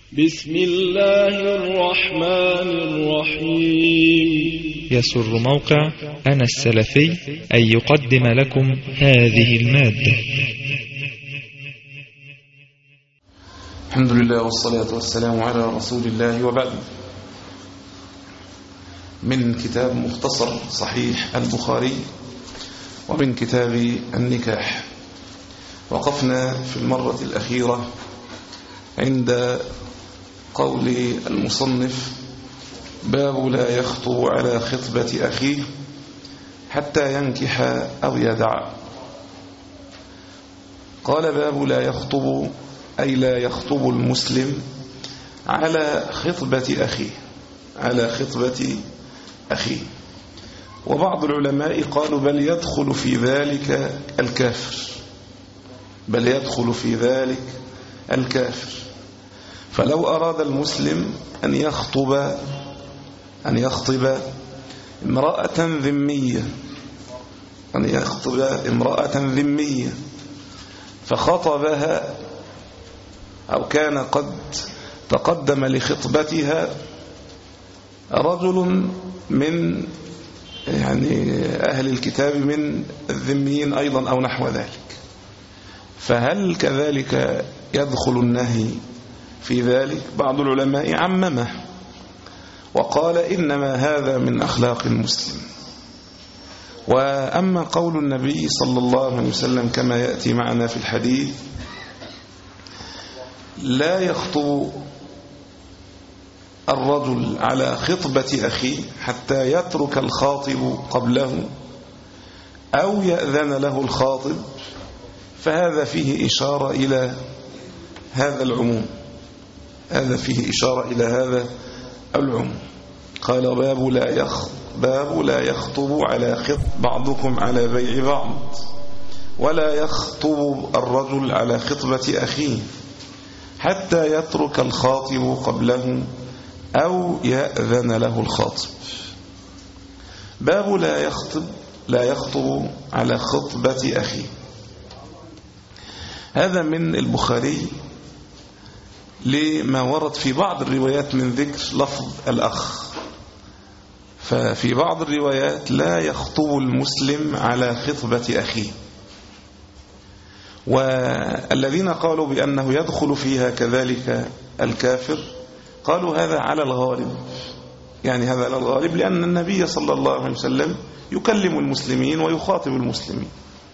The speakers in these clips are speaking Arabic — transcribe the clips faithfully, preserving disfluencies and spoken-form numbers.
بسم الله الرحمن الرحيم. يسر موقع أنا السلفي أن يقدم لكم هذه المادة. الحمد لله والصلاة والسلام على رسول الله، وبعد. من كتاب مختصر صحيح البخاري ومن كتاب النكاح، وقفنا في المرة الأخيرة عند قول المصنف: باب لا يخطب على خطبة أخيه حتى ينكح أو يدع. قال: باب لا يخطب، أي لا يخطب المسلم على خطبة أخيه، على خطبة أخيه. وبعض العلماء قالوا: بل يدخل في ذلك الكافر، بل يدخل في ذلك الكافر. فلو أراد المسلم أن يخطب أن يخطب امرأة ذمية أن يخطب امرأة ذمية فخطبها، أو كان قد تقدم لخطبتها رجل من يعني أهل الكتاب من الذميين أيضا أو نحو ذلك، فهل كذلك يدخل النهي في ذلك؟ بعض العلماء عممه وقال: إنما هذا من أخلاق المسلم. وأما قول النبي صلى الله عليه وسلم كما يأتي معنا في الحديث: لا يخطب الرجل على خطبة أخيه حتى يترك الخاطب قبله أو يأذن له الخاطب، فهذا فيه إشارة إلى هذا العموم، هذا فيه إشارة إلى هذا العموم. قال: باب لا يخ باب لا يخطب على خطب بعضكم على بيع بعض، ولا يخطب الرجل على خطبة أخيه حتى يترك الخاطب قبله أو يأذن له الخاطب. باب لا يخطب لا يخطب على خطبة أخيه. هذا من البخاري لما ورد في بعض الروايات من ذكر لفظ الأخ. ففي بعض الروايات: لا يخطب المسلم على خطبة أخيه. والذين قالوا بأنه يدخل فيها كذلك الكافر قالوا هذا على الغالب، يعني هذا على الغالب، لأن النبي صلى الله عليه وسلم يكلم المسلمين ويخاطب المسلمين.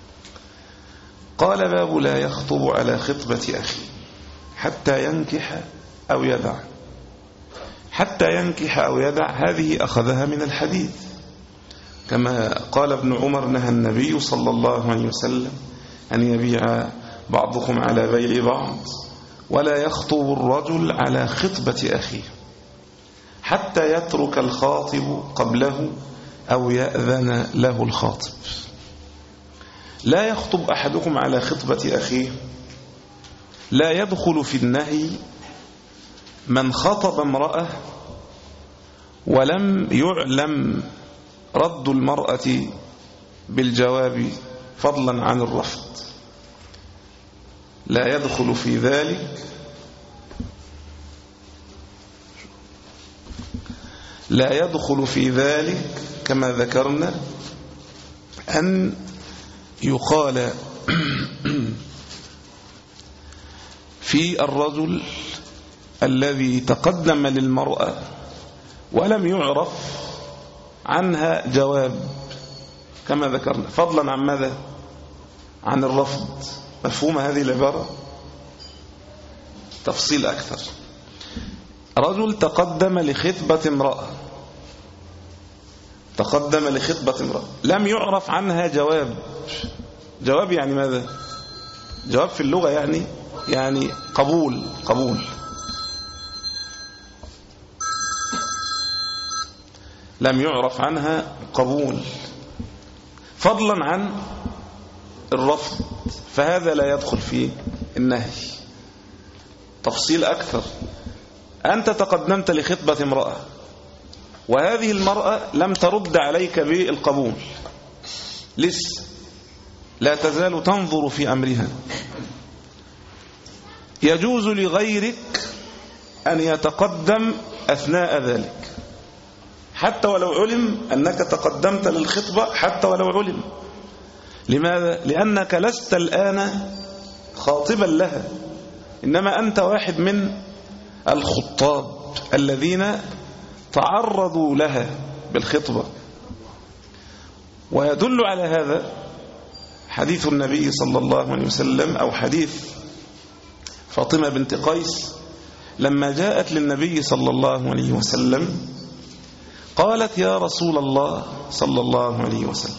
قال: باب لا يخطب على خطبة أخيه حتى ينكح أو يدع. حتى ينكح أو يدع هذه أخذها من الحديث، كما قال ابن عمر: نهى النبي صلى الله عليه وسلم أن يبيع بعضكم على بيع بعض، ولا يخطب الرجل على خطبة أخيه حتى يترك الخاطب قبله أو يأذن له الخاطب. لا يخطب أحدكم على خطبة أخيه، لا يدخل في النهي من خطب امرأة ولم يعلم رد المرأة بالجواب فضلا عن الرفض. لا يدخل في ذلك لا يدخل في ذلك كما ذكرنا أن يقال في الرجل الذي تقدم للمرأة ولم يعرف عنها جواب كما ذكرنا، فضلا عن ماذا؟ عن الرفض. مفهوم هذه العبارة؟ تفصيل أكثر. رجل تقدم لخطبة امرأة تقدم لخطبة امرأة لم يعرف عنها جواب. جواب يعني ماذا؟ جواب في اللغة يعني يعني قبول قبول لم يعرف عنها قبول فضلا عن الرفض، فهذا لا يدخل في النهي. تفصيل أكثر: أنت تقدمت لخطبة امرأة وهذه المرأة لم ترد عليك بالقبول، لسه لا تزال تنظر في أمرها. يجوز لغيرك أن يتقدم أثناء ذلك، حتى ولو علم أنك تقدمت للخطبة، حتى ولو علم. لماذا؟ لأنك لست الآن خاطبا لها، إنما أنت واحد من الخطاب الذين تعرضوا لها بالخطبة. ويدل على هذا حديث النبي صلى الله عليه وسلم، أو حديث فاطمة بنت قيس لما جاءت للنبي صلى الله عليه وسلم قالت: يا رسول الله صلى الله عليه وسلم،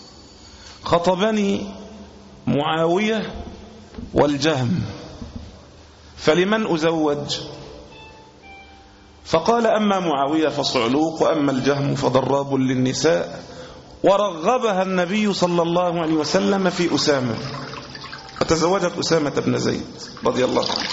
خطبني معاوية والجهم، فلمن أزوج؟ فقال: أما معاوية فصعلوق، وأما الجهم فضراب للنساء. ورغبها النبي صلى الله عليه وسلم في أسامة، فتزوجت أسامة بن زيد رضي الله عنه.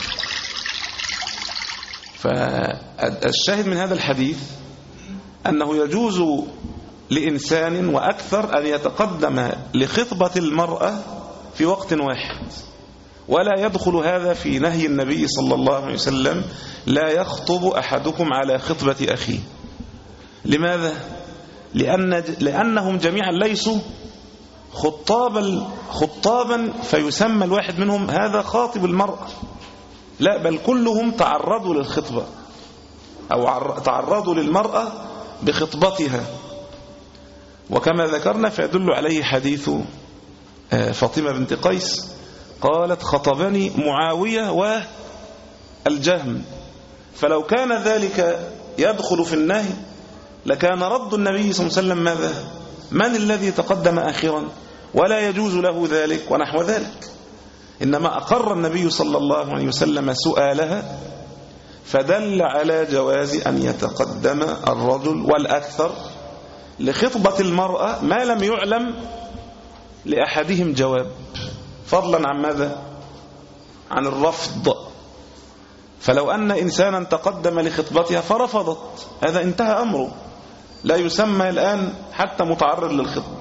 فالشاهد من هذا الحديث أنه يجوز لإنسان وأكثر أن يتقدم لخطبة المرأة في وقت واحد، ولا يدخل هذا في نهي النبي صلى الله عليه وسلم: لا يخطب أحدكم على خطبة أخيه. لماذا؟ لأن لأنهم جميعا ليسوا خطابا خطابا فيسمى الواحد منهم هذا خاطب المرأة، لا، بل كلهم تعرضوا للخطبة أو تعرضوا للمرأة بخطبتها. وكما ذكرنا فيدل عليه حديث فاطمة بنت قيس قالت: خطبني معاوية والجهم. فلو كان ذلك يدخل في النهي لكان رد النبي صلى الله عليه وسلم ماذا؟ من الذي تقدم آخرا؟ ولا يجوز له ذلك ونحو ذلك. إنما أقر النبي صلى الله عليه وسلم سؤالها، فدل على جواز أن يتقدم الرجل والأكثر لخطبة المرأة ما لم يعلم لأحدهم جواب، فضلا عن ماذا؟ عن الرفض. فلو أن إنسانا تقدم لخطبتها فرفضت، هذا انتهى أمره، لا يسمى الآن حتى متعرض للخطبة.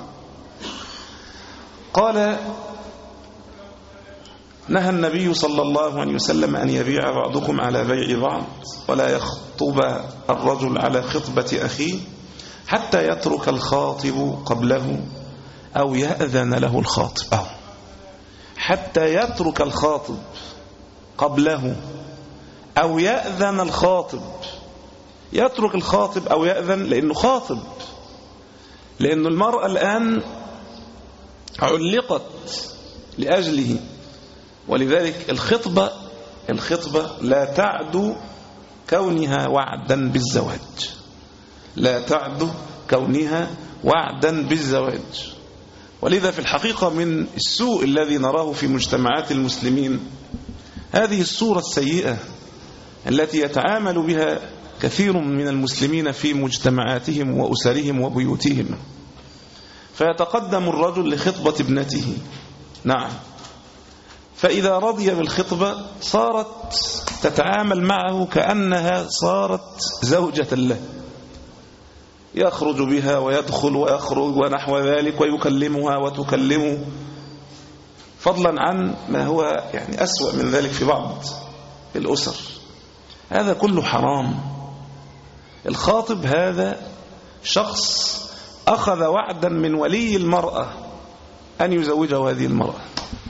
قال: نهى النبي صلى الله عليه وسلم أن يبيع بعضكم على بيع بعض، ولا يخطب الرجل على خطبة أخيه حتى يترك الخاطب قبله أو يأذن له الخاطب. أو حتى يترك الخاطب قبله أو يأذن الخاطب. يترك الخاطب أو يأذن لأنه خاطب، لأن المرأة الآن علقت لأجله. ولذلك الخطبة الخطبة لا تعد كونها وعدا بالزواج، لا تعد كونها وعدا بالزواج. ولذا في الحقيقة من السوء الذي نراه في مجتمعات المسلمين هذه الصورة السيئة التي يتعامل بها كثير من المسلمين في مجتمعاتهم وأسرهم وبيوتهم. فيتقدم الرجل لخطبة ابنته، نعم، فإذا رضي بالخطبة صارت تتعامل معه كأنها صارت زوجة له، يخرج بها ويدخل ويخرج ونحو ذلك، ويكلمها وتكلمه، فضلا عن ما هو يعني أسوأ من ذلك في بعض الأسر. هذا كله حرام. الخاطب هذا شخص أخذ وعدا من ولي المرأة أن يزوجه هذه المرأة،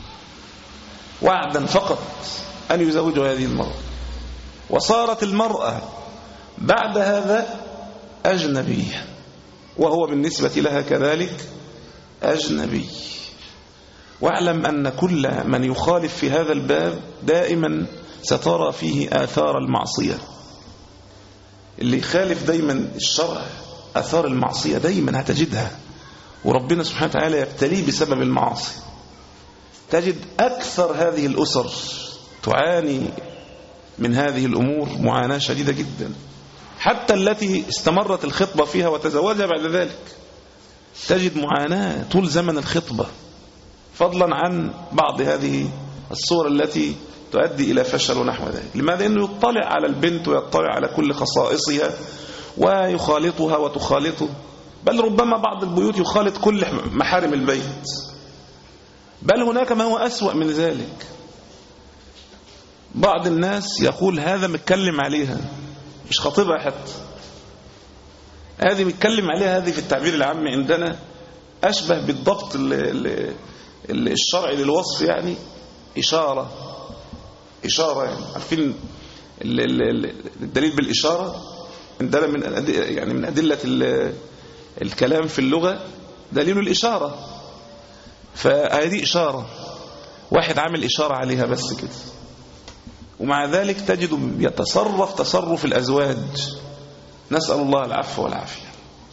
وعدا فقط أن يزوجه هذه المرأة، وصارت المرأة بعد هذا أجنبية، وهو بالنسبة لها كذلك أجنبي. واعلم أن كل من يخالف في هذا الباب دائما سترى فيه آثار المعصية. اللي يخالف دايما الشرع آثار المعصية دايما هتجدها، وربنا سبحانه وتعالى يبتليه بسبب المعاصي. تجد أكثر هذه الأسر تعاني من هذه الأمور معاناة شديدة جدا، حتى التي استمرت الخطبة فيها وتزوجها بعد ذلك تجد معاناة طول زمن الخطبة، فضلا عن بعض هذه الصور التي تؤدي إلى فشل ونحو ذلك. لماذا؟ أنه يطلع على البنت ويطلع على كل خصائصها ويخالطها وتخالطه، بل ربما بعض البيوت يخالط كل محارم البيت، بل هناك ما هو أسوأ من ذلك. بعض الناس يقول هذا متكلم عليها مش خطيبها حتى، هذه متكلم عليها، هذه في التعبير العام عندنا أشبه بالضبط الشرعي للوصف، يعني إشارة إشارة يعني عارفين الدليل بالإشارة عندنا من يعني من أدلة الكلام في اللغة دليل الإشارة، فهذه إشارة واحد عامل إشارة عليها بس كده، ومع ذلك تجد يتصرف تصرف الأزواج، نسأل الله العفو والعافية.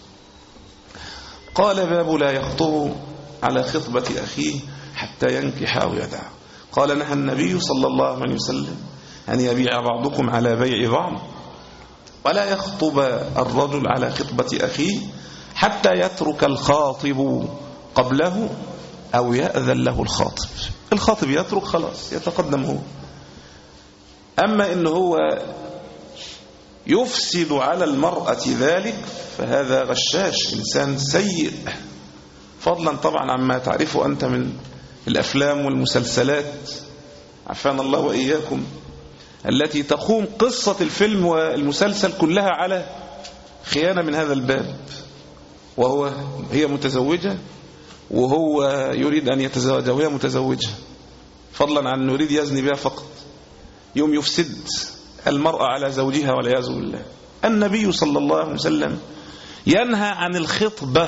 قال باب لا يخطب على خطبة أخيه حتى ينكح أو يدع. قال نهى النبي صلى الله عليه وسلم أن يبيع بعضكم على بيع بعض، ولا يخطب الرجل على خطبة أخيه حتى يترك الخاطب قبله أو يأذن له الخاطب. الخاطب يترك خلاص يتقدم هو، أما إنه هو يفسد على المرأة ذلك فهذا غشاش، إنسان سيء، فضلا طبعا عما تعرفه أنت من الأفلام والمسلسلات عفانا الله وإياكم التي تقوم قصة الفيلم والمسلسل كلها على خيانة من هذا الباب، وهو هي متزوجة وهو يريد أن يتزوج وهي متزوجة، فضلا عن يريد يزني بها فقط، يوم يفسد المرأة على زوجها والعياذ بالله. النبي صلى الله عليه وسلم ينهى عن الخطبة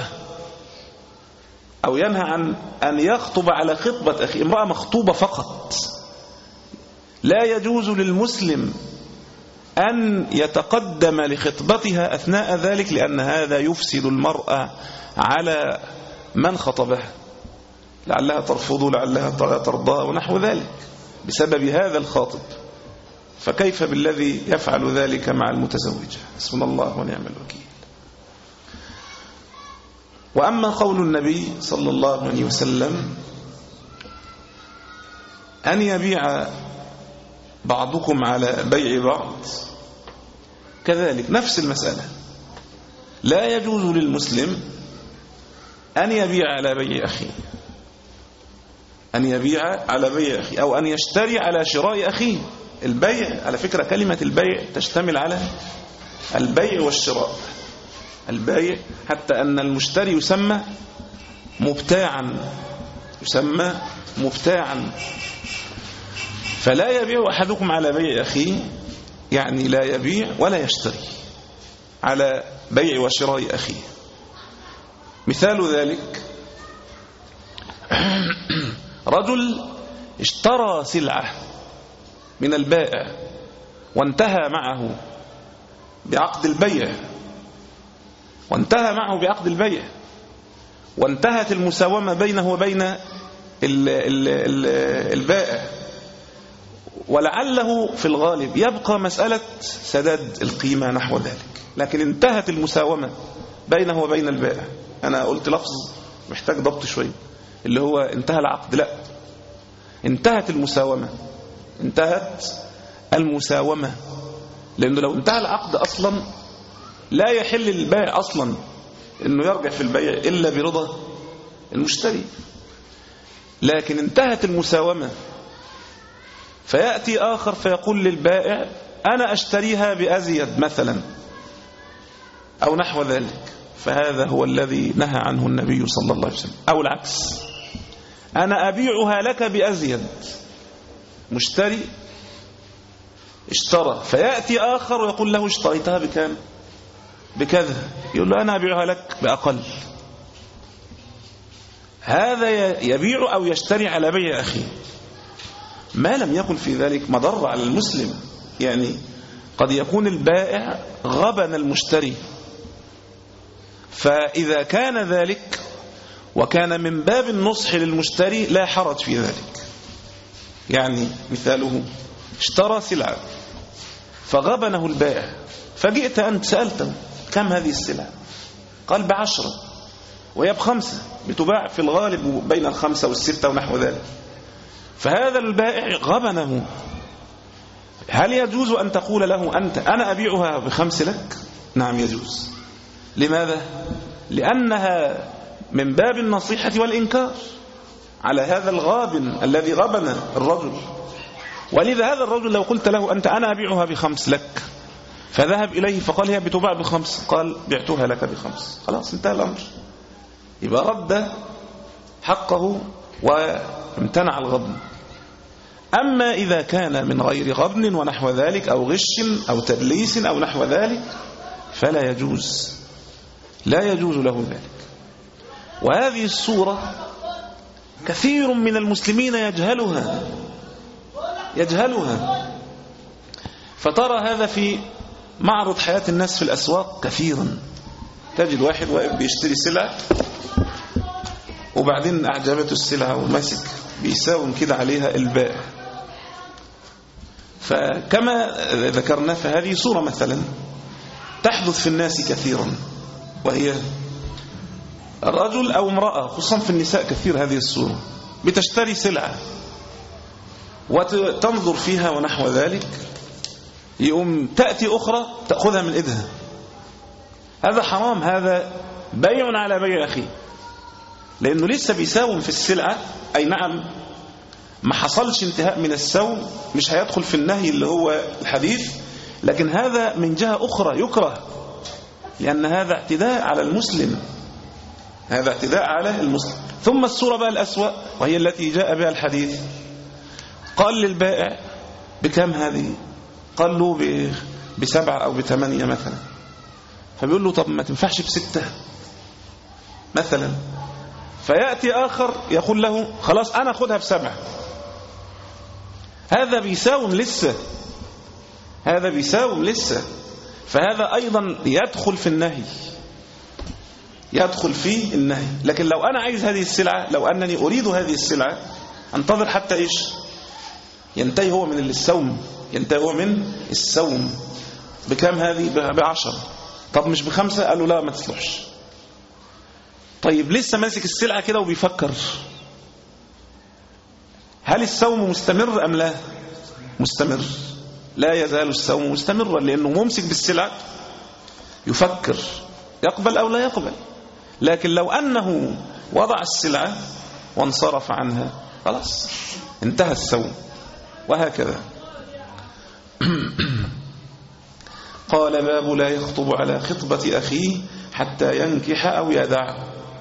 أو ينهى عن أن يخطب على خطبة أخي، امرأة مخطوبة فقط. لا يجوز للمسلم أن يتقدم لخطبتها أثناء ذلك، لأن هذا يفسد المرأة على من خطبها، لعلها ترفض لعلها ترضى ونحو ذلك بسبب هذا الخاطب، فكيف بالذي يفعل ذلك مع المتزوجة؟ حسبنا الله ونعم الوكيل. وأما قول النبي صلى الله عليه وسلم أن يبيع بعضكم على بيع بعض، كذلك نفس المسألة، لا يجوز للمسلم أن يبيع على بيع أخيه، أن يبيع على بيع أخيه أو أن يشتري على شراء أخيه. البيع على فكرة كلمة البيع تشتمل على البيع والشراء، البيع حتى أن المشتري يسمى مبتاعا، يسمى مبتاعا. فلا يبيع أحدكم على بيع أخيه، يعني لا يبيع ولا يشتري على بيع وشراء أخيه. مثال ذلك رجل اشترى سلعة من البائع وانتهى معه بعقد البيع وانتهى معه بعقد البيع وانتهت المساومة بينه وبين ال ال ال البائع، ولعله في الغالب يبقى مسألة سداد القيمة نحو ذلك، لكن انتهت المساومة بينه وبين البائع. أنا قلت لفظ محتاج ضبط شوي، اللي هو انتهى العقد، لا، انتهت المساومة، انتهت المساومة، لأنه لو انتهى العقد أصلا لا يحل للبائع أصلا أنه يرجع في البيع إلا برضا المشتري، لكن انتهت المساومة، فيأتي آخر فيقول للبائع أنا أشتريها بأزيد مثلا أو نحو ذلك، فهذا هو الذي نهى عنه النبي صلى الله عليه وسلم. أو العكس، أنا أبيعها لك بأزيد، مشتري اشترى فيأتي آخر ويقول له اشتريتها بكام؟ بكذا، يقول له أنا أبيعها لك بأقل. هذا يبيع أو يشتري على بيع أخيه، ما لم يكن في ذلك مضر على المسلم. يعني قد يكون البائع غبن المشتري، فإذا كان ذلك وكان من باب النصح للمشتري لا حرج في ذلك. يعني مثاله اشترى سلعة فغبنه البائع، فجئت أنت سألته كم هذه السلعة؟ قال بعشرة، وهي بخمسة، بتباع في الغالب بين الخمسة والستة ونحو ذلك، فهذا البائع غبنه. هل يجوز أن تقول له أنت أنا أبيعها بخمس لك؟ نعم يجوز. لماذا؟ لأنها من باب النصيحة والإنكار على هذا الغابن الذي غبن الرجل. ولذا هذا الرجل لو قلت له أنت أنا أبيعها بخمس لك، فذهب إليه فقال هي بتباع بخمس، قال بعتها لك بخمس، خلاص انتهى الأمر، يبقى رد حقه وامتنع الغبن. أما إذا كان من غير غبن ونحو ذلك أو غش أو تدليس أو نحو ذلك فلا يجوز، لا يجوز له ذلك. وهذه الصورة كثير من المسلمين يجهلها يجهلها فترى هذا في معرض حياة الناس في الأسواق كثيرا. تجد واحد واقف بيشتري سلعة وبعدين أعجبته السلعة وماسك بيساوم كده عليها البائع. فكما ذكرنا فهذه صورة مثلا تحدث في الناس كثيرا، وهي رجل أو امرأة، خصوصا في النساء كثير هذه الصورة، بتشتري سلعة وتنظر فيها ونحو ذلك، يقوم تأتي أخرى تأخذها من إيدها. هذا حرام، هذا بيع على بيع أخيه، لأنه لسه بيساوم في السلعة. أي نعم ما حصلش انتهاء من السوم، مش هيدخل في النهي اللي هو الحديث، لكن هذا من جهة أخرى يكره، لأن هذا اعتداء على المسلم، هذا اعتداء على المسلم. ثم الصورة بقى الأسوأ وهي التي جاء بها الحديث، قال للبائع بكم هذه؟ قال له بسبعة أو بثمانية مثلا، فبيقول له طب ما تنفعش بستة مثلا، فيأتي آخر يقول له خلاص أنا أخذها بسبعة. هذا بيساوم لسه، هذا بيساوم لسه، فهذا أيضا يدخل في النهي، يدخل في النهي. لكن لو أنا عايز هذه السلعة، لو أنني أريد هذه السلعة، أنتظر حتى إيش ينتهي هو من السوم، ينتهي هو من السوم. بكم هذه؟ بعشر. طب مش بخمسة؟ قال له لا ما تصلحش. طيب لسه ماسك السلعة كده وبيفكر، هل السوم مستمر أم لا؟ مستمر، لا يزال السوم مستمرا، لأنه ممسك بالسلعة يفكر يقبل أو لا يقبل. لكن لو أنه وضع السلعة وانصرف عنها خلاص انتهى السوم. وهكذا. قال باب لا يخطب على خطبة أخيه حتى ينكح أو يدع.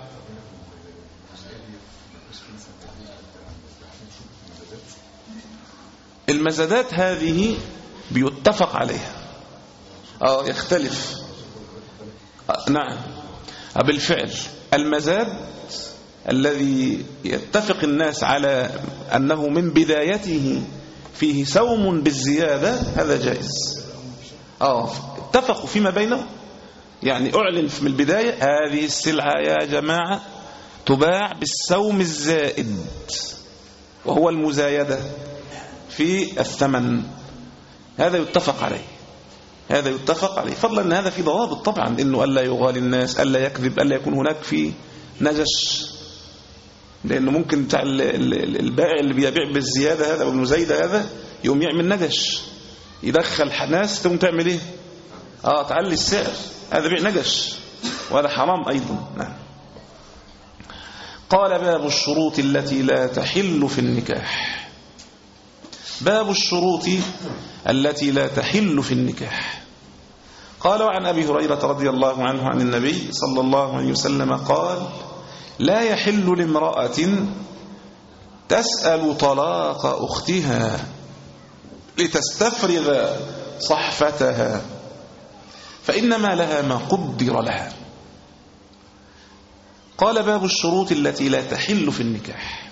المزادات هذه بيتفق عليها، آه يختلف. آه نعم بالفعل المزاد الذي يتفق الناس على أنه من بدايته فيه سوم بالزيادة هذا جائز. آه اتفقوا فيما بينهم، يعني أعلن من البداية هذه السلعة يا جماعة تباع بالسوم الزائد، وهو المزايدة في الثمن، هذا يتفق عليه، هذا يتفق عليه. فضلا أن هذا في ضوابط طبعا، إنه ألا يغالي الناس، ألا يكذب، ألا يكون هناك في نجش، لأنه ممكن بتاع البائع اللي بيبيع بالزيادة هذا والمزايدة هذا يوم يعمل نجش، يدخل ناس تقوم تعمل إيه؟ آه تعلي السعر، هذا بيع نجش وهذا حرام أيضا. نعم. قال باب الشروط التي لا تحل في النكاح. باب الشروط التي لا تحل في النكاح. قال وعن أبي هريرة رضي الله عنه عن النبي صلى الله عليه وسلم قال لا يحل لامرأة تسأل طلاق أختها لتستفرغ صحفتها فإنما لها ما قدر لها. قال باب الشروط التي لا تحل في النكاح،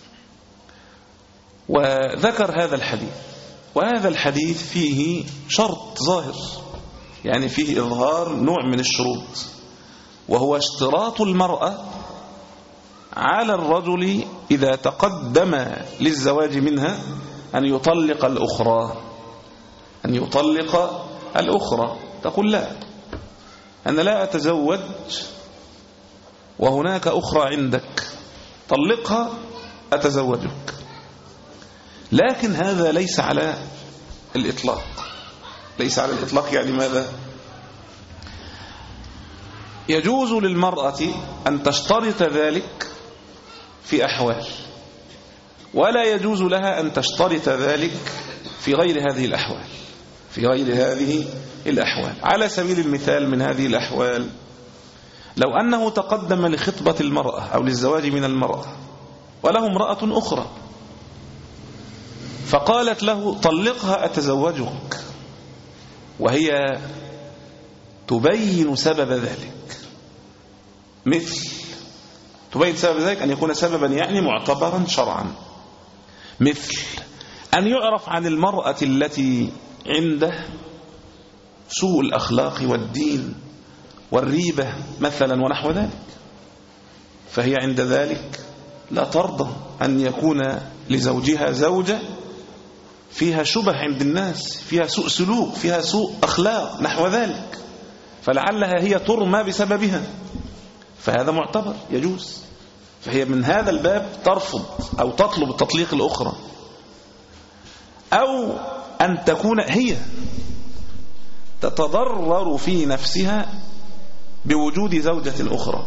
وذكر هذا الحديث، وهذا الحديث فيه شرط ظاهر، يعني فيه إظهار نوع من الشروط، وهو اشتراط المرأة على الرجل إذا تقدم للزواج منها أن يطلق الأخرى، أن يطلق الأخرى. تقول لا، أنا لا أتزوج وهناك أخرى عندك، طلقها أتزوجك. لكن هذا ليس على الإطلاق، ليس على الإطلاق. يعني ماذا؟ يجوز للمرأة أن تشترط ذلك في أحوال. ولا يجوز لها أن تشترط ذلك في غير هذه الأحوال في غير هذه الأحوال. على سبيل المثال من هذه الأحوال، لو أنه تقدم لخطبة المرأة أو للزواج من المرأة وله امرأة أخرى فقالت له طلقها أتزوجك، وهي تبين سبب ذلك، مثل تبين سبب ذلك أن يكون سببا يعني معتبرا شرعا، مثل أن يعرف عن المرأة التي عنده سوء الأخلاق والدين والريبة مثلا ونحو ذلك، فهي عند ذلك لا ترضى أن يكون لزوجها زوجة فيها شبه عند الناس، فيها سوء سلوك، فيها سوء أخلاق نحو ذلك، فلعلها هي ترمى بسببها، فهذا معتبر يجوز. فهي من هذا الباب ترفض أو تطلب التطليق الأخرى. أو أن تكون هي تتضرر في نفسها بوجود زوجة أخرى،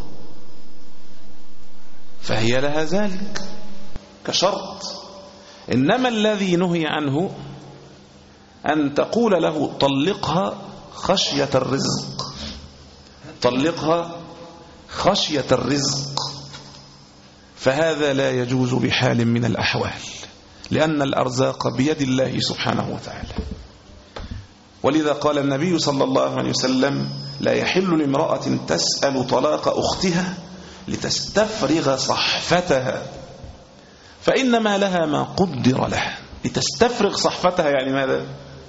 فهي لها ذلك كشرط. إنما الذي نهي عنه أن تقول له طلقها خشية الرزق، طلقها خشية الرزق، فهذا لا يجوز بحال من الأحوال، لأن الأرزاق بيد الله سبحانه وتعالى. ولذا قال النبي صلى الله عليه وسلم: لا يحل لامرأة تسأل طلاق أختها لتستفرغ صحفتها فإنما لها ما قدر لها. لتستفرغ صحفتها يعني ماذا؟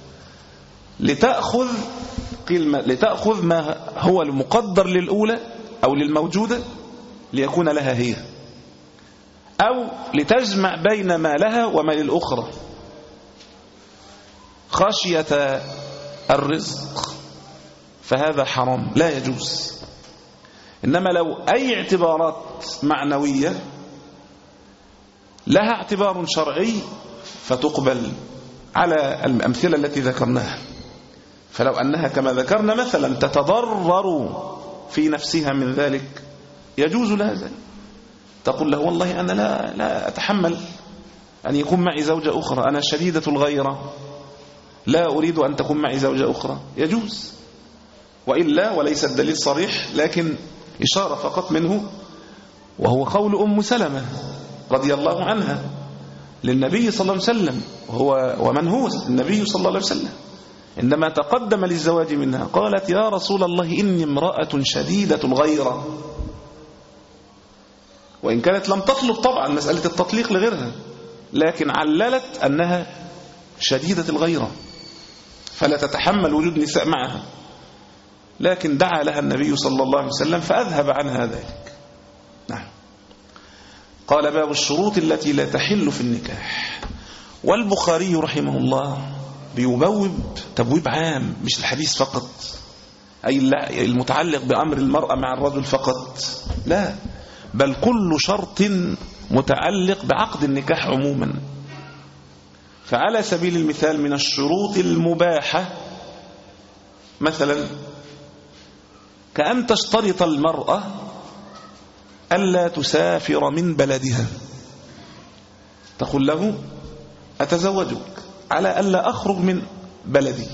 لتأخذ لتأخذ ما هو المقدر للأولى أو للموجودة ليكون لها هي، أو لتجمع بين ما لها وما للأخرى خشية الرزق، فهذا حرام لا يجوز. إنما لو أي اعتبارات معنوية لها اعتبار شرعي فتقبل على الأمثلة التي ذكرناها. فلو أنها كما ذكرنا مثلا تتضرر في نفسها من ذلك يجوز لها ذلك، تقول له: والله أنا لا, لا أتحمل أن يكون معي زوجة أخرى، أنا شديدة الغيرة، لا أريد أن تكون معي زوجة أخرى، يجوز. وإلا وليس الدليل صريح لكن إشارة فقط منه، وهو قول أم سلمة رضي الله عنها للنبي صلى الله عليه وسلم، وهو ومن هو النبي صلى الله عليه وسلم، عندما تقدم للزواج منها قالت: يا رسول الله إني امرأة شديدة الغيرة. وإن كانت لم تطلب طبعا مسألة التطليق لغيرها، لكن عللت أنها شديدة الغيرة فلا تتحمل وجود نساء معها، لكن دعا لها النبي صلى الله عليه وسلم فأذهب عنها ذلك. نعم. قال: باب الشروط التي لا تحل في النكاح. والبخاري رحمه الله بيبوب تبويب عام، مش الحديث فقط، أي المتعلق بأمر المرأة مع الرجل فقط، لا، بل كل شرط متعلق بعقد النكاح عموما. فعلى سبيل المثال من الشروط المباحة مثلا كأن تشترط المرأة ألا تسافر من بلدها، تقول له: أتزوجك على ألا أخرج من بلدي،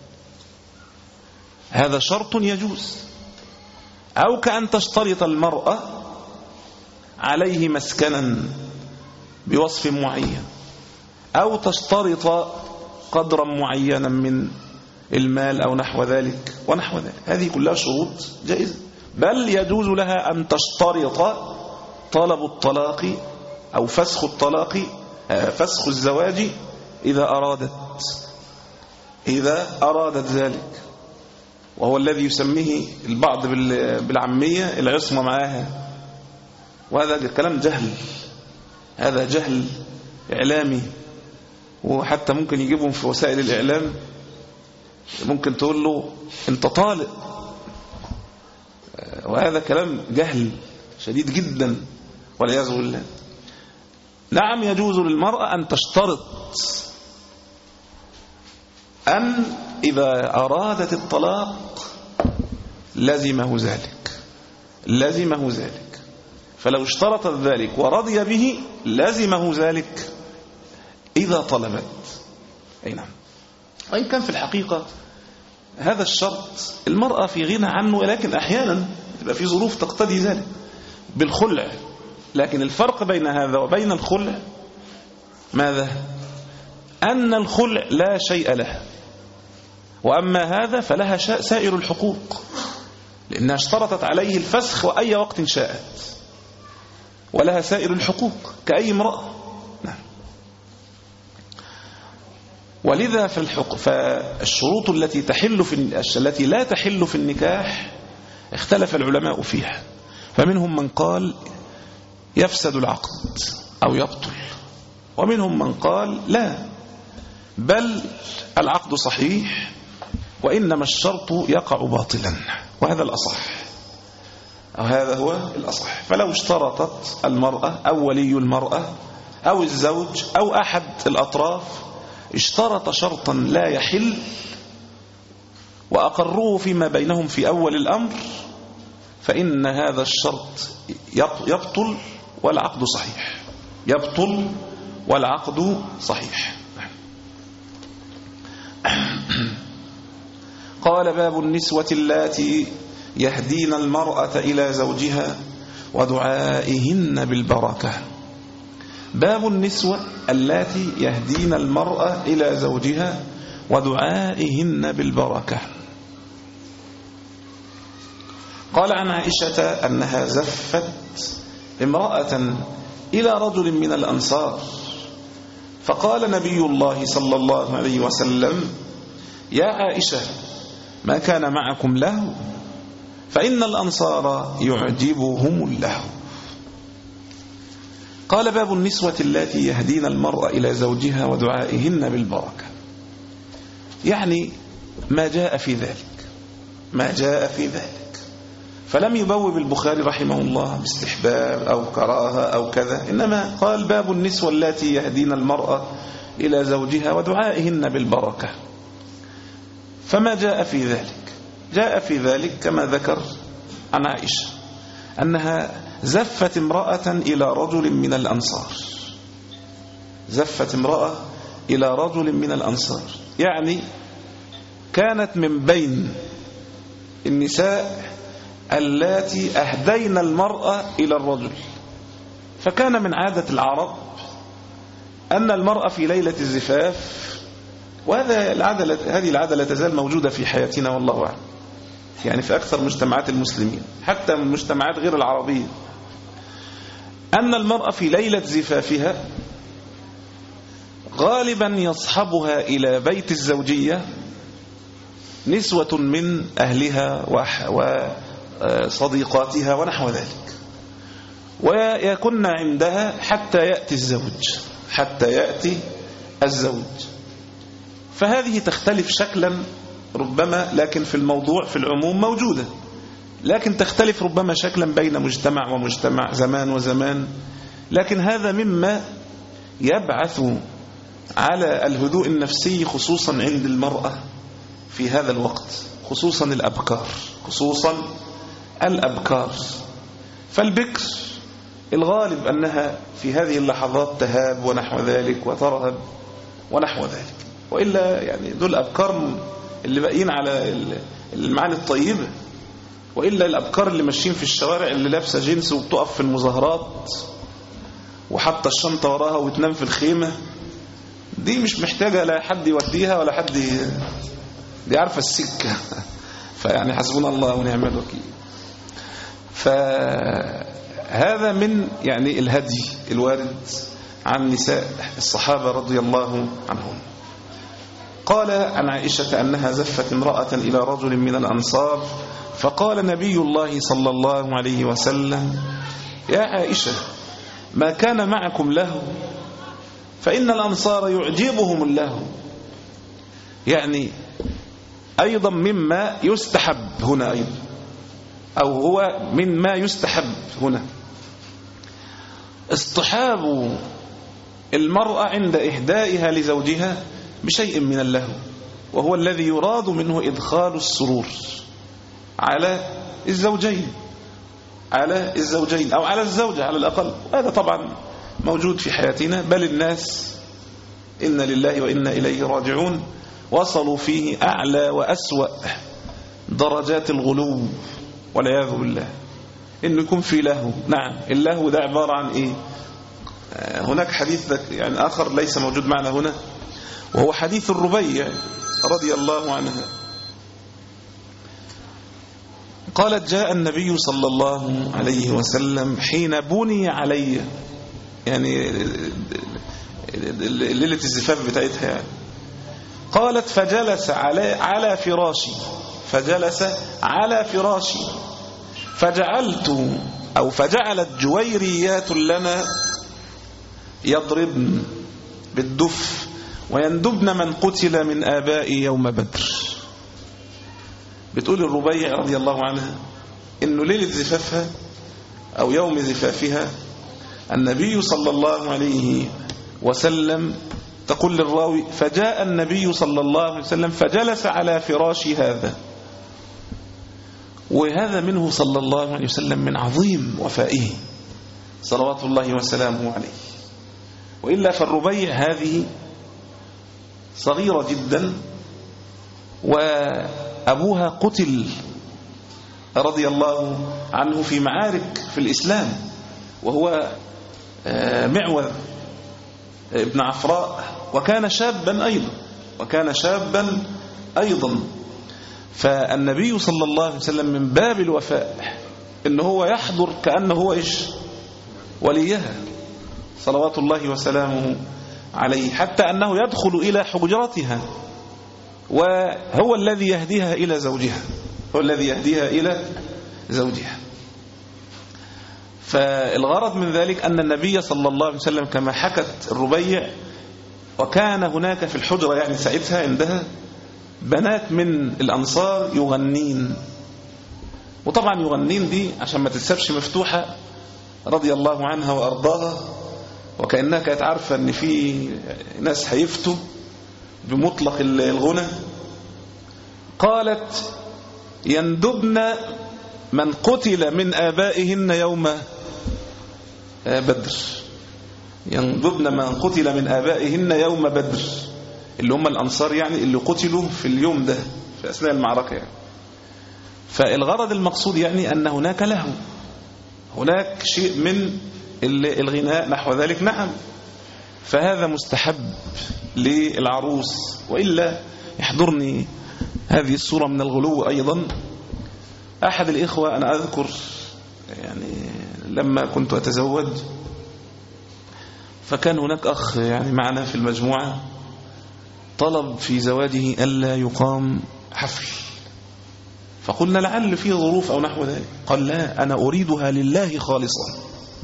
هذا شرط يجوز. أو كأن تشترط المرأة عليه مسكنا بوصف معين، أو تشترط قدرا معينا من المال أو نحو ذلك ونحو ذلك، هذه كلها شروط جائزة. بل يجوز لها أن تشترط طلب الطلاق أو فسخ الطلاق فسخ الزواج إذا أرادت إذا أرادت ذلك، وهو الذي يسميه البعض بالعامية العصمة معها، وهذا الكلام جهل، هذا جهل إعلامي، وحتى ممكن يجيبهم في وسائل الإعلام، ممكن تقول له أنت طالق، وهذا كلام جهل شديد جدا والعياذ بالله. نعم، يجوز للمرأة أن تشترط أن إذا أرادت الطلاق لزمه ذلك لزمه ذلك فلو اشترطت ذلك ورضي به لزمه ذلك إذا طلبت. أي نعم. وإن كان في الحقيقة هذا الشرط المرأة في غنى عنه، ولكن أحيانا تبقى في ظروف تقتضي ذلك بالخلع. لكن الفرق بين هذا وبين الخلع ماذا؟ أن الخلع لا شيء له، وأما هذا فلها سائر الحقوق، لأنها اشترطت عليه الفسخ وأي وقت شاءت، ولها سائر الحقوق كأي امرأة. نعم. ولذا في الحق فالشروط التي تحل في التي لا تحل في النكاح اختلف العلماء فيها، فمنهم من قال يفسد العقد أو يبطل، ومنهم من قال لا، بل العقد صحيح وإنما الشرط يقع باطلا، وهذا الأصح، أو هذا هو الأصح. فلو اشترطت المرأة أو ولي المرأة أو الزوج أو أحد الأطراف اشترط شرطا لا يحل وأقروه فيما بينهم في أول الأمر، فإن هذا الشرط يبطل والعقد صحيح، يبطل والعقد صحيح. قال باب النسوة اللاتي يهدين المرأة إلى زوجها ودعائهن بالبركة. باب النسوة اللاتي يهدين المرأة إلى زوجها ودعائهن بالبركة. قال عن عائشة أنها زفت امرأة إلى رجل من الأنصار، فقال نبي الله صلى الله عليه وسلم: يا عائشة ما كان معكم له، فإن الأنصار يعجبهم اللهو. قال باب النسوة التي يهدين المرأة إلى زوجها ودعائهن بالبركة، يعني ما جاء في ذلك، ما جاء في ذلك. فلم يبوب البخاري رحمه الله باستحباب أو كراهة أو كذا، إنما قال باب النسوة التي يهدين المرأة إلى زوجها ودعائهن بالبركة. فما جاء في ذلك؟ جاء في ذلك كما ذكر عن عائشة أنها زفت امرأة إلى رجل من الأنصار، زفت امرأة إلى رجل من الأنصار، يعني كانت من بين النساء اللاتي أهدين المرأة إلى الرجل. فكان من عادة العرب أن المرأة في ليلة الزفاف، وهذا العادة، هذه العادة لا تزال موجودة في حياتنا والله أعلم، يعني في أكثر مجتمعات المسلمين حتى من المجتمعات غير العربية، أن المرأة في ليلة زفافها غالبا يصحبها إلى بيت الزوجية نسوة من أهلها وصديقاتها ونحو ذلك، ويكن عندها حتى يأتي الزوج، حتى يأتي الزوج. فهذه تختلف شكلا ربما، لكن في الموضوع في العموم موجودة، لكن تختلف ربما شكلا بين مجتمع ومجتمع، زمان وزمان. لكن هذا مما يبعث على الهدوء النفسي خصوصا عند المرأة في هذا الوقت، خصوصا الأبكار، خصوصا الأبكار. فالبكر الغالب أنها في هذه اللحظات تهاب ونحو ذلك وترهب ونحو ذلك، وإلا يعني دول أبكار اللي باقيين على المعاني الطيبة، وإلا الأبكار اللي ماشيين في الشوارع اللي لابسة جينز وبتقف في المظاهرات وحتى الشنطة وراها وتنام في الخيمة، دي مش محتاجة لا حد يوديها ولا حد، دي عارفة السكة. فيعني حسبنا الله ونعم الوكيل. فهذا من يعني الهدي الوارد عن نساء الصحابة رضي الله عنهم. قال عن عائشة أنها زفت امرأة إلى رجل من الأنصار، فقال نبي الله صلى الله عليه وسلم: يا عائشة ما كان معكم له، فإن الأنصار يعجبهم اللهو. يعني أيضا مما يستحب هنا، أيضا أو هو من ما يستحب هنا اصطحاب المرأة عند إهدائها لزوجها بشيء من اللهو، وهو الذي يراد منه إدخال السرور على الزوجين، على الزوجين أو على الزوجة على الأقل. هذا طبعا موجود في حياتنا، بل الناس إن لله وإنا إليه راجعون، وصلوا فيه أعلى وأسوأ درجات الغلو والعياذ بالله، إنه يكون في لهو. نعم، اللهو ده عبارة عن إيه؟ هناك حديث يعني آخر ليس موجود معنا هنا، وهو حديث الربيع رضي الله عنها. قالت: جاء النبي صلى الله عليه وسلم حين بني علي، يعني ليلة الزفاف بتاعتها يعني. قالت: فجلس على على فراشي فجلس على فراشي فجعلت أو فجعلت جويريات لنا يضربن بالدف ويندبن من قتل من آبائي يوم بدر. بتقول الربيع رضي الله عنها إنه ليلة زفافها أو يوم زفافها النبي صلى الله عليه وسلم، تقول للراوي: فجاء النبي صلى الله عليه وسلم فجلس على فراش هذا. وهذا منه صلى الله عليه وسلم من عظيم وفائه صلوات الله وسلامه عليه. وإلا فالربيع هذه صغيرة جدا، وأبوها قتل رضي الله عنه في معارك في الإسلام، وهو معوذ ابن عفراء، وكان شابا أيضا وكان شابا أيضا فالنبي صلى الله عليه وسلم من باب الوفاء إنه هو يحضر كأنه هو إيش وليها صلوات الله وسلامه عليه، حتى أنه يدخل إلى حجرتها وهو الذي يهديها إلى زوجها هو الذي يهديها إلى زوجها. فالغرض من ذلك أن النبي صلى الله عليه وسلم كما حكت الربيع، وكان هناك في الحجرة يعني ساعتها عندها بنات من الأنصار يغنين، وطبعا يغنين دي عشان ما تتسبش مفتوحة رضي الله عنها وأرضاها، وكأنها كانت عارفة أن في ناس هيفتوا بمطلق الغنى. قالت: يندبن من قتل من آبائهن يوم بدر يندبن من قتل من آبائهن يوم بدر، اللي هم الأنصار يعني اللي قتلوا في اليوم ده في أثناء المعركة يعني. فالغرض المقصود يعني أن هناك له هناك شيء من الغناء نحو ذلك. نعم، فهذا مستحب للعروس. وإلا يحضرني هذه الصورة من الغلو أيضا. أحد الإخوة أنا أذكر يعني لما كنت أتزوج، فكان هناك أخ يعني معنا في المجموعة طلب في زواجه ألا يقام حفل، فقلنا لعل فيه ظروف أو نحو ذلك. قال: لا، أنا أريدها لله خالصا.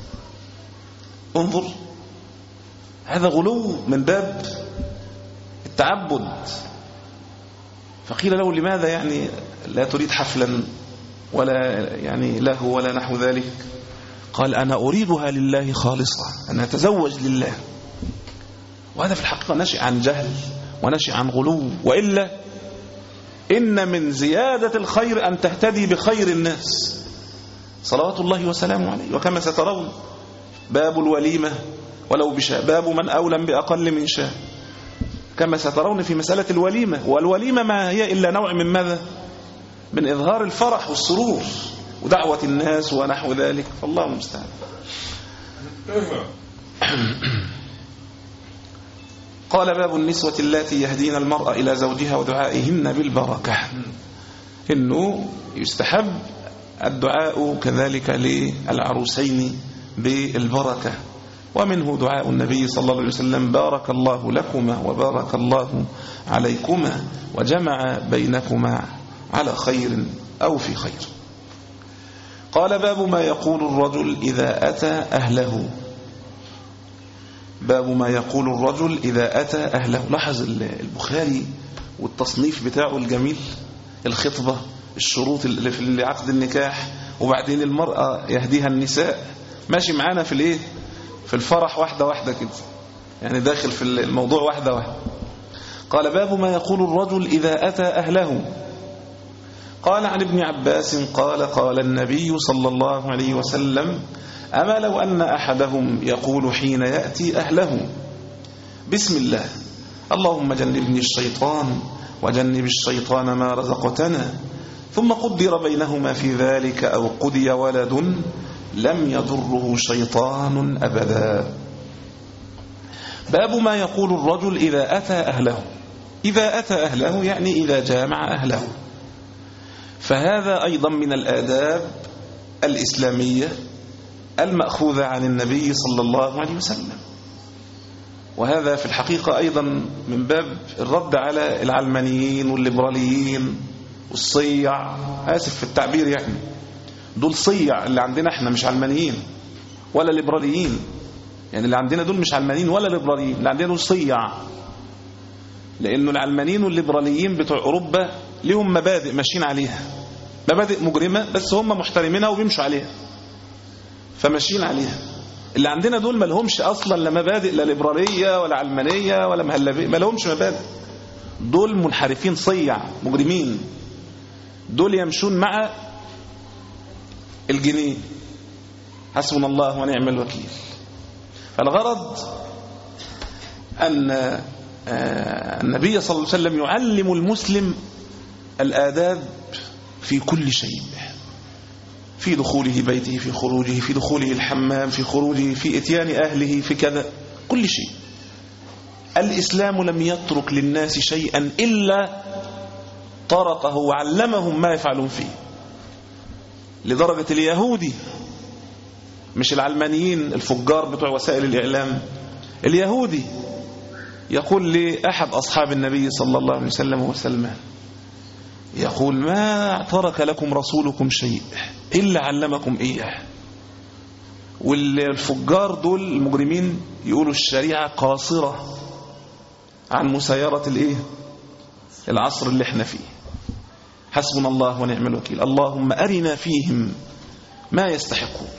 انظر، هذا غلو من باب التعبد. فقيل له: لماذا يعني لا تريد حفلا ولا يعني له ولا نحو ذلك؟ قال: أنا أريدها لله خالصة، أنا أتزوج لله. وهذا في الحقيقة نشأ عن جهل ونشأ عن غلو. وإلا إن من زيادة الخير أن تهتدي بخير الناس صلوات الله وسلامه عليه. وكما سترون باب الوليمة ولو بشاء، باب من أولم بأقل من شاء، كما سترون في مسألة الوليمة. والوليمة ما هي إلا نوع من ماذا؟ من إظهار الفرح والسرور ودعوة الناس ونحو ذلك. فالله المستعان. قال: باب النسوة اللاتي يهدين المرأة إلى زوجها ودعائهن بالبركة. إنه يستحب الدعاء كذلك للعروسين بالبركة، ومنه دعاء النبي صلى الله عليه وسلم: بارك الله لكما وبارك الله عليكما وجمع بينكما على خير أو في خير. قال: باب ما يقول الرجل إذا أتى أهله. باب ما يقول الرجل إذا أتى أهله. لاحظ البخاري والتصنيف بتاعه الجميل، الخطبة، الشروط اللي في عقد النكاح، وبعدين المرأة يهديها النساء، ماشي معانا في الايه في الفرح واحدة واحدة كده، يعني داخل في الموضوع واحدة واحدة. قال: باب ما يقول الرجل إذا أتى أهله. قال عن ابن عباس قال: قال النبي صلى الله عليه وسلم: أما لو أن أحدهم يقول حين يأتي أهله: بسم الله اللهم جنبني الشيطان وجنب الشيطان ما رزقتنا، ثم قدر بينهما في ذلك أو قضي ولد لم يضره شيطان أبدا. باب ما يقول الرجل إذا أتى أهله. إذا أتى أهله يعني إذا جامع أهله، فهذا أيضا من الآداب الإسلامية المأخوذة عن النبي صلى الله عليه وسلم، وهذا في الحقيقة أيضا من باب الرد على العلمانيين والليبراليين والصيع، آسف في التعبير، يعني دول صيع اللي عندنا احنا، مش علمانيين ولا ليبراليين، يعني اللي عندنا دول مش علمانيين ولا ليبراليين، اللي عندنا دول صيع، لأنه العلمانيين والليبراليين بتوع أوروبا لهم مبادئ ماشيين عليها، مبادئ مجرمة بس هم محترمينها وبيمشوا عليها فماشيين عليها. اللي عندنا دول ما لهمش أصلا لا مبادئ، لا ليبرالية ولا علمانية ولا مهلبية، ما لهمش مبادئ، دول منحرفين صيع مجرمين، دول يمشون مع الجنيه، حسبنا الله ونعم الوكيل. فالغرض أن النبي صلى الله عليه وسلم يعلم المسلم الآداب في كل شيء، في دخوله بيته، في خروجه، في دخوله الحمام، في خروجه، في إتيان أهله، في كذا، كل شيء. الإسلام لم يترك للناس شيئا إلا طرقه وعلمهم ما يفعلون فيه، لدرجة اليهودي، مش العلمانيين الفجار بتوع وسائل الإعلام، اليهودي يقول لأحد أصحاب النبي صلى الله عليه وسلم وسلمان، يقول ما ترك لكم رسولكم شيء إلا علمكم إياه. والفجار دول المجرمين يقولوا الشريعة قاصرة عن مسايرة الإيه؟ العصر اللي احنا فيه. حسبنا الله ونعم الوكيل. اللهم أرنا فيهم ما يستحقون.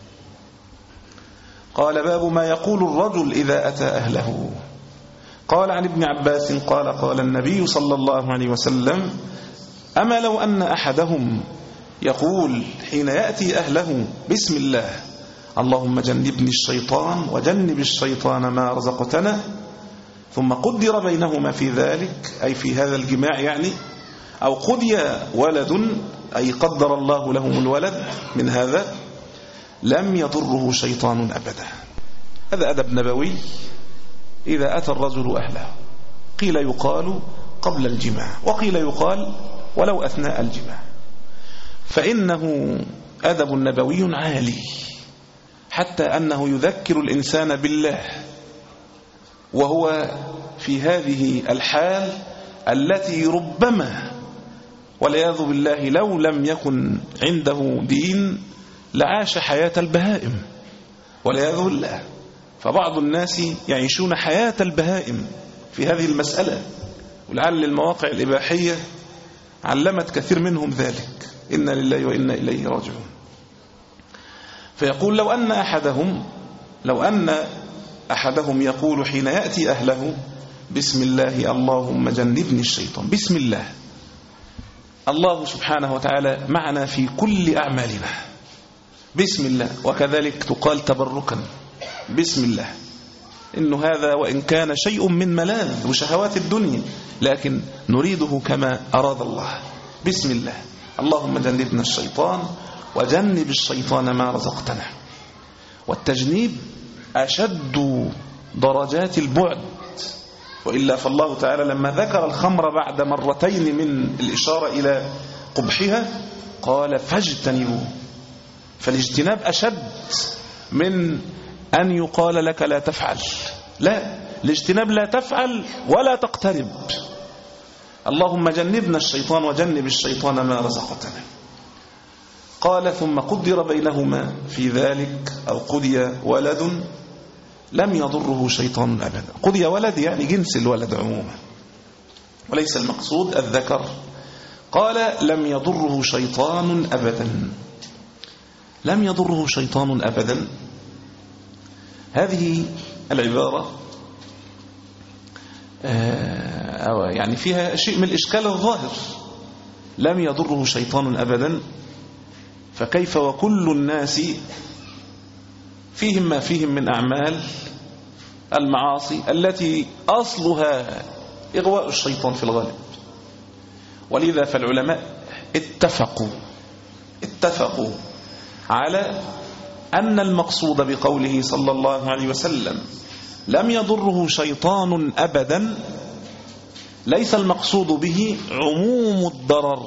قال باب ما يقول الرجل إذا أتى أهله. قال عن ابن عباس قال قال النبي صلى الله عليه وسلم أما لو أن أحدهم يقول حين يأتي أهله بسم الله اللهم جنبني الشيطان وجنب الشيطان ما رزقتنا، ثم قدر بينهما في ذلك أي في هذا الجماع يعني، أو قضي ولد أي قدر الله لهم الولد من هذا، لم يضره شيطان أبدا. هذا أدب نبوي إذا أتى الرجل أهله. قيل يقال قبل الجماع، وقيل يقال ولو أثناء الجماع، فإنه أدب نبوي عالي، حتى أنه يذكر الإنسان بالله وهو في هذه الحال التي ربما والعياذ بالله لو لم يكن عنده دين لعاش حياة البهائم والعياذ بالله. فبعض الناس يعيشون حياة البهائم في هذه المسألة، ولعل المواقع الإباحية علمت كثير منهم ذلك. إنا لله وإنا إليه راجعون. فيقول لو أن أحدهم لو أن أحدهم يقول حين يأتي أهله بسم الله اللهم جنبني الشيطان. بسم الله، الله سبحانه وتعالى معنا في كل أعمالنا بسم الله، وكذلك تقال تبركا بسم الله، إنه هذا وإن كان شيء من ملاذ وشهوات الدنيا لكن نريده كما أراد الله. بسم الله اللهم جنبنا الشيطان وجنب الشيطان ما رزقتنا. والتجنيب أشد درجات البعد، وإلا فالله تعالى لما ذكر الخمر بعد مرتين من الإشارة إلى قبحها قال فاجتنبوا. فالاجتناب أشد من أن يقال لك لا تفعل، لا، الاجتناب لا تفعل ولا تقترب. اللهم جنبنا الشيطان وجنب الشيطان ما رزقتنا. قال ثم قدر بينهما في ذلك أو قضي ولد لم يضره شيطان أبدا. قضي ولد يعني جنس الولد عموما وليس المقصود الذكر. قال لم يضره شيطان أبدا. لم يضره شيطان أبدا، هذه العبارة يعني فيها شيء من الإشكال الظاهر. لم يضره شيطان أبدا، فكيف وكل الناس فيهم ما فيهم من أعمال المعاصي التي أصلها إغواء الشيطان في الغالب. ولذا فالعلماء اتفقوا اتفقوا على أن المقصود بقوله صلى الله عليه وسلم لم يضره شيطان أبدا ليس المقصود به عموم الضرر.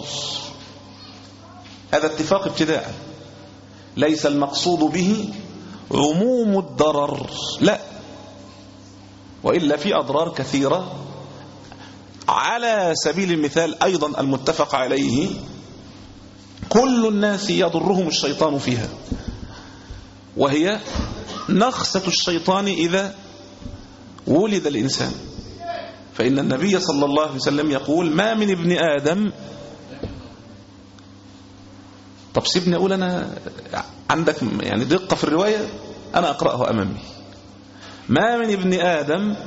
هذا اتفاق ابتداء، ليس المقصود به عموم الضرر، لا، وإلا في أضرار كثيرة. على سبيل المثال أيضا المتفق عليه كل الناس يضرهم الشيطان فيها، وهي نخسة الشيطان إذا ولد الإنسان. فإن النبي صلى الله عليه وسلم يقول ما من ابن آدم. طب سيبني أقول أنا، عندك يعني دقة في الرواية، أنا أقرأه أمامي. ما من ابن آدم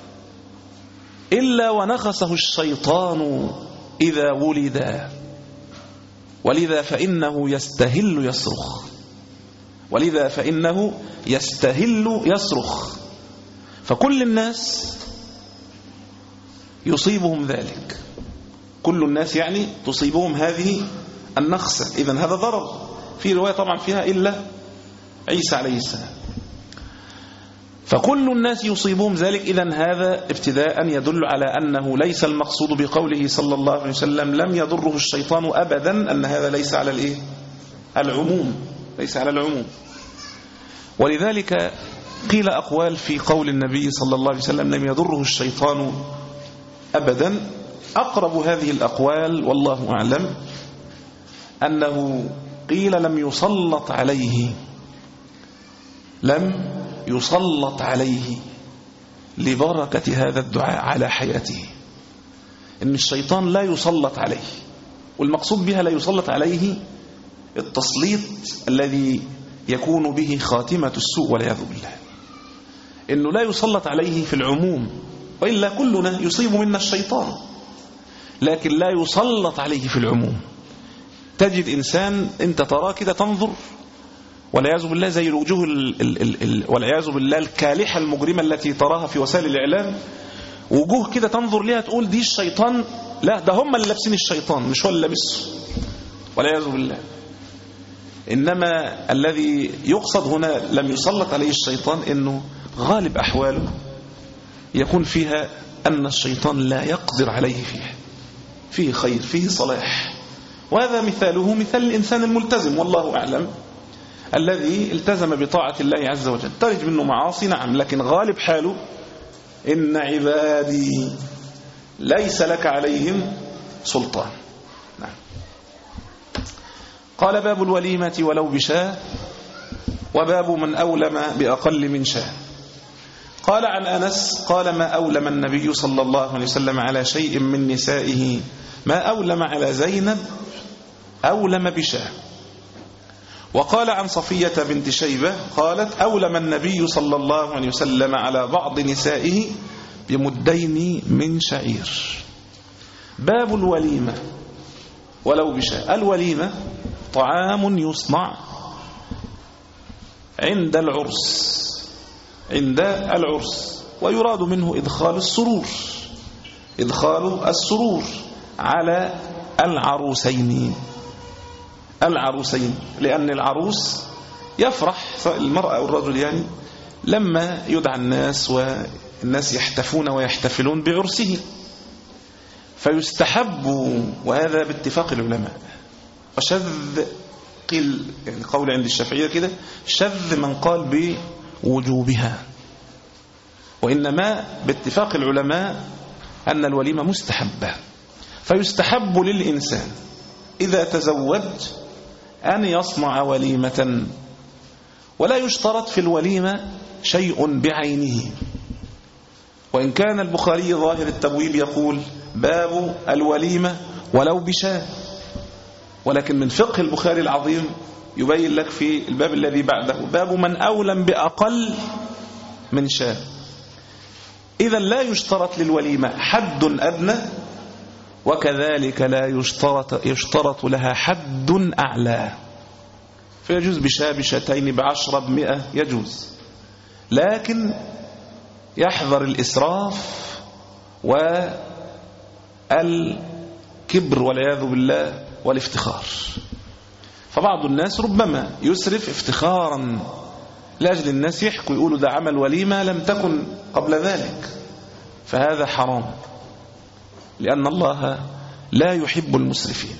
إلا ونخسه الشيطان إذا ولد، ولذا فإنه يستهل يصرخ ولذا فإنه يستهل يصرخ فكل الناس يصيبهم ذلك، كل الناس يعني تصيبهم هذه النخسة. إذن هذا ضرر. في رواية طبعا فيها إلا عيسى عليه السلام، فكل الناس يصيبهم ذلك. إذن هذا ابتداء يدل على أنه ليس المقصود بقوله صلى الله عليه وسلم لم يضره الشيطان أبدا، أن هذا ليس على الإيه؟ العموم، ليس على العموم. ولذلك قيل أقوال في قول النبي صلى الله عليه وسلم لم يضره الشيطان أبدا. أقرب هذه الأقوال والله أعلم أنه قيل لم يسلط عليه، لم يسلط عليه لبركة هذا الدعاء على حياته، إن الشيطان لا يسلط عليه. والمقصود بها لا يسلط عليه التسليط الذي يكون به خاتمة السوء والعياذ بالله، إنه لا يسلط عليه في العموم، وإلا كلنا يصيب منا الشيطان، لكن لا يسلط عليه في العموم. تجد إنسان أنت تراه كده تنظر والعياذ بالله زي الوجوه ال ال ال ال والعياذ بالله الكالحة المجرمة التي تراها في وسائل الإعلام، وجوه كده تنظر لها تقول دي الشيطان، لا ده هم اللي لابسين الشيطان مش هو اللي لابسه والعياذ بالله. إنما الذي يقصد هنا لم يسلط عليه الشيطان إنه غالب أحواله يكون فيها أن الشيطان لا يقدر عليه فيها، فيه خير، فيه صلاح. وهذا مثاله مثال الإنسان الملتزم والله أعلم، الذي التزم بطاعة الله عز وجل، ترج منه معاصي نعم، لكن غالب حاله إن عبادي ليس لك عليهم سلطان. نعم. قال باب الوليمة ولو بشاة، وباب من أولم بأقل من شاة. قال عن أنس قال ما أولم النبي صلى الله عليه وسلم على شيء من نسائه ما أولم على زينب أولم بشاة. وقال عن صفية بنت شيبة قالت أولم النبي صلى الله عليه وسلم على بعض نسائه بمدين من شعير. باب الوليمة ولو بشاة. الوليمة طعام يصنع عند العرس، عند العرس، ويراد منه إدخال السرور، إدخال السرور على العروسين، العروسين، لأن العروس يفرح سواء المرأة أو الرجل يعني لما يدعى الناس والناس يحتفون ويحتفلون بعرسه، فيستحب، وهذا باتفاق العلماء. وشذ قيل يعني قول عند الشافعية كده، شذ من قال بوجوبها، وإنما باتفاق العلماء أن الوليمة مستحبة. فيستحب للإنسان إذا تزوج أن يصنع وليمة، ولا يشترط في الوليمة شيء بعينه. وإن كان البخاري ظاهر التبويب يقول باب الوليمة ولو بشاة، ولكن من فقه البخاري العظيم يبين لك في الباب الذي بعده باب من أولم بأقل من شاة. إذا لا يشترط للوليمة حد أدنى، وكذلك لا يشترط, يشترط لها حد أعلى، فيجوز بشاة بشاتين بعشرة بمئة يجوز، لكن يحذر الإسراف والكبر والعياذ بالله والافتخار. فبعض الناس ربما يسرف افتخارا لأجل الناس يحكوا يقولوا ده عمل وليمة لم تكن قبل ذلك، فهذا حرام، لأن الله لا يحب المسرفين.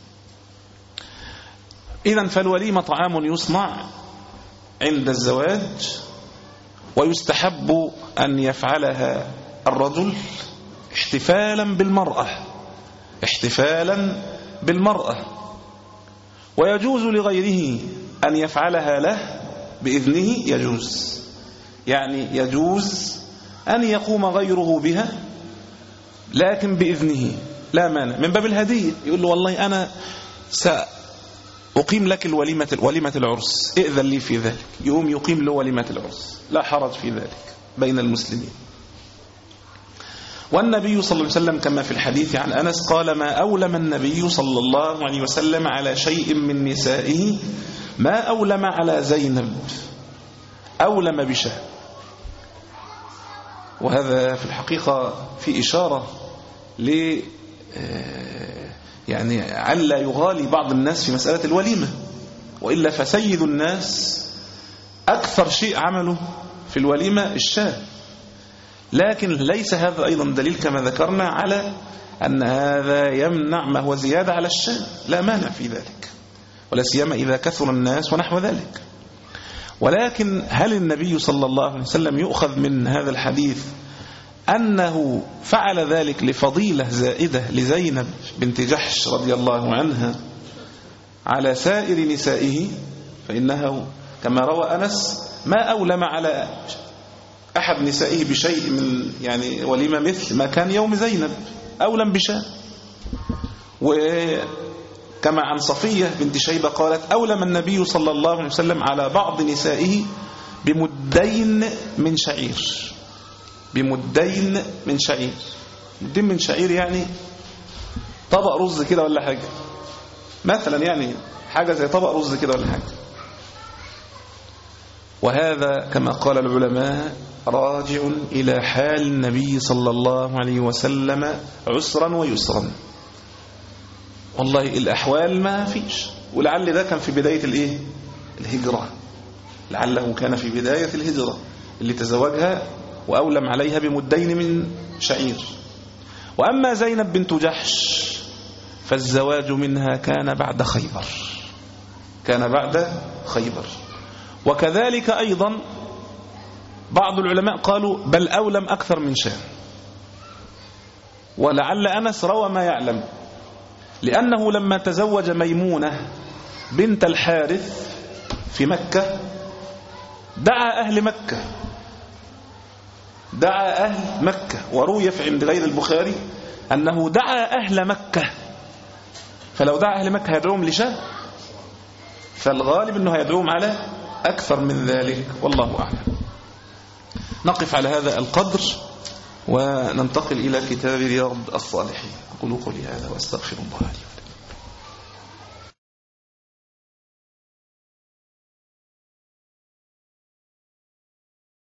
إذن فالوليمة طعام يصنع عند الزواج، ويستحب أن يفعلها الرجل احتفالا بالمرأة احتفالا بالمرأة ويجوز لغيره أن يفعلها له بإذنه. يجوز يعني يجوز أن يقوم غيره بها لكن بإذنه لا مانع، من باب الهدية. يقول له والله أنا سأقيم لك الوليمة وليمة العرس، ائذن لي في ذلك، يقوم يقيم له وليمة العرس، لا حرج في ذلك بين المسلمين. والنبي صلى الله عليه وسلم كما في الحديث عن أنس قال: ما أولم النبي صلى الله عليه وسلم على شيء من نسائه ما أولم على زينب، أولم بشاء. وهذا في الحقيقة في إشارة ل يعني علا يغالي بعض الناس في مسألة الوليمة، وإلا فسيد الناس أكثر شيء عمله في الوليمة الشاة. لكن ليس هذا أيضا دليل كما ذكرنا على أن هذا يمنع ما هو زيادة على الشاة، لا مانع في ذلك، ولا سيما إذا كثر الناس ونحو ذلك. ولكن هل النبي صلى الله عليه وسلم يؤخذ من هذا الحديث أنه فعل ذلك لفضيلة زائدة لزينب بنت جحش رضي الله عنها على سائر نسائه؟ فإنه كما روى أنس ما أولم على أحد نسائه بشيء من يعني وليمة مثل ما كان يوم زينب، أولم بشاء. وكما عن صفية بنت شيبة قالت: أولم النبي صلى الله عليه وسلم على بعض نسائه بمدين من شعير، بمدين من شعير. مدين من شعير يعني طبق رز كده ولا حاجة مثلا، يعني حاجة زي طبق رز كده ولا حاجة. وهذا كما قال العلماء راجع إلى حال النبي صلى الله عليه وسلم عسرا ويسرا. والله الأحوال ما فيش، ولعل ده كان في بداية الإيه؟ الهجرة، لعله كان في بداية الهجرة اللي تزوجها وأولم عليها بمدين من شعير. وأما زينب بنت جحش فالزواج منها كان بعد خيبر، كان بعد خيبر. وكذلك أيضا بعض العلماء قالوا بل أولم أكثر من شان، ولعل أنس روى ما يعلم، لأنه لما تزوج ميمونة بنت الحارث في مكة دعا أهل مكة دعا أهل مكة وروي في عند غير البخاري أنه دعا أهل مكة، فلو دعا أهل مكة هيدعوهم لشان، فالغالب أنه هيدعوهم على أكثر من ذلك، والله أعلم. نقف على هذا القدر وننتقل إلى كتاب رياض الصالحين. أقول قولي هذا وأستغفر الله لي.